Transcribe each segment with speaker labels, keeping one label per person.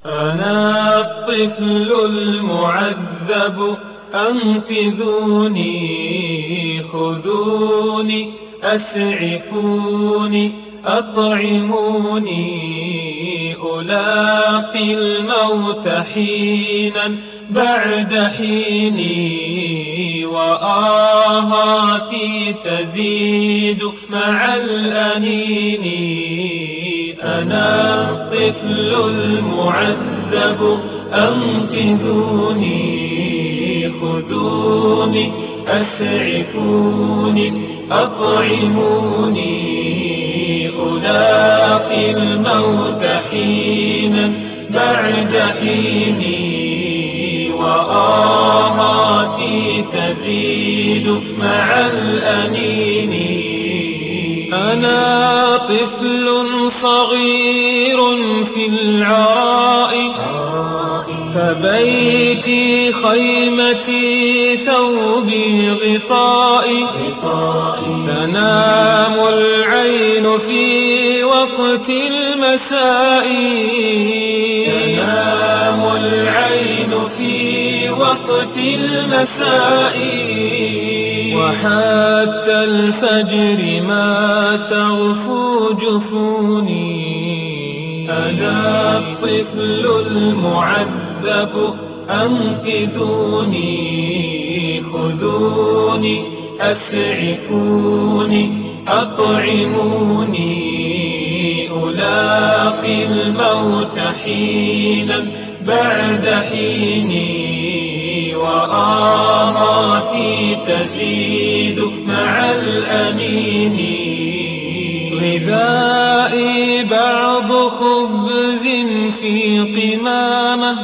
Speaker 1: أنا الطفل المعذب أنقذوني خذوني أسعفوني أطعموني ألاقي الموت حينا بعد حيني وآهاتي تزيد مع الأنين أنا الطفل المعذب أنقذوني خذوني أسعفوني أطعموني ألاقي الموت حينا بعد حيني وآهاتي تزيد مع الأنين أنا طفل صغير في العراء فبيتي خيمتي ثوبي غطائي تنام العين في وقت المساء تنام العين في وقت المساء وحتى الفجر ما تغفو جفوني أنا الطفل المعذب أنقذوني خذوني أسعفوني أطعموني ألاقي الموت حينا بعد حيني وآهاتي تزيد مع الأنين غذائي بعض خبز في قمامة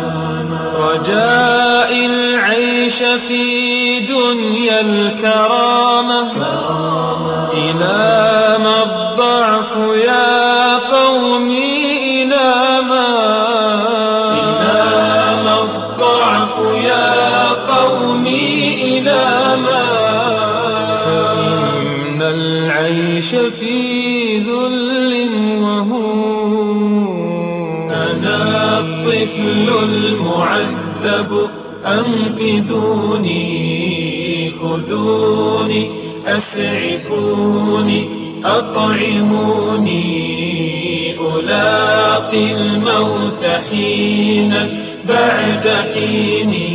Speaker 1: رجاء العيش في دنيا الكرامة إلى ما الضعف يا قومي إلى ما الضعف يا قومي إلى ما فإن العيش في ذل وهون أنا الطفل المعذب أنقذوني خذوني أسعفوني أطعموني ألاقي الموت حينا بعد حيني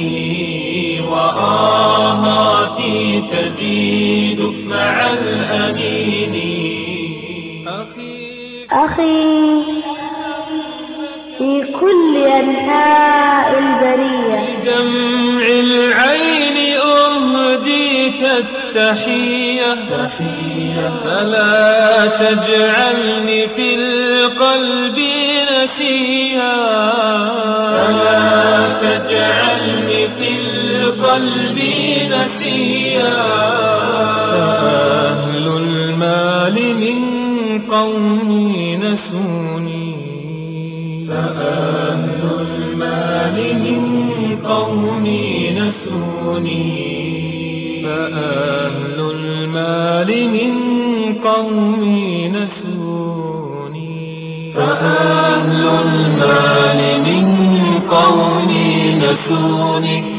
Speaker 1: وآهاتي تزيد مع الأنين
Speaker 2: أخي في كل أنحاء البرية
Speaker 1: بدمع العين أهديك التحية فلا تجعلني في القلب نسيا فلا تجعلني في القلب نسيا فأهل المال من قومي نسوني فأهل المال من قومي نسوني فأهل المال من قومي نسوني فأهل المال من قومي نسوني